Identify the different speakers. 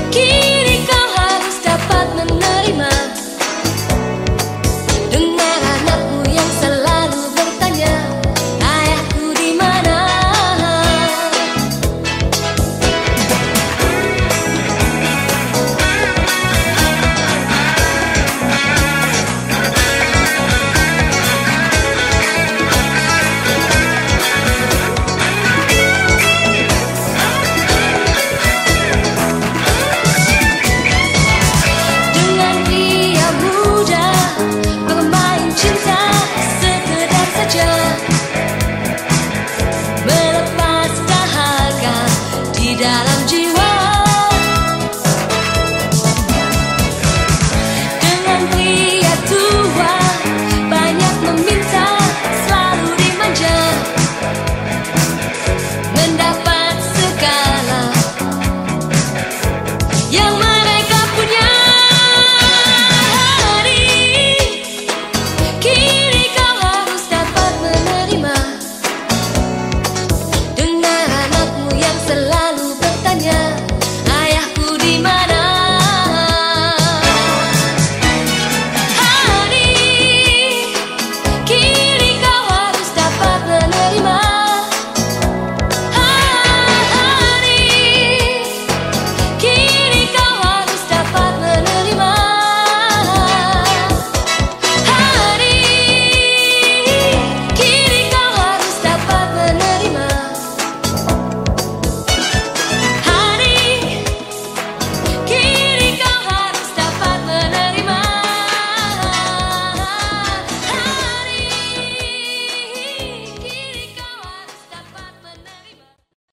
Speaker 1: Kini kau harus dapat menerima dengan anakku yang selalu bertanya, ayahku di mana? Dengan pria muda bermain cinta sekedar saja, melepas dahaga di dalam jiwa. Dengan pria tua banyak meminta, selalu dimanja, mendapat segala yang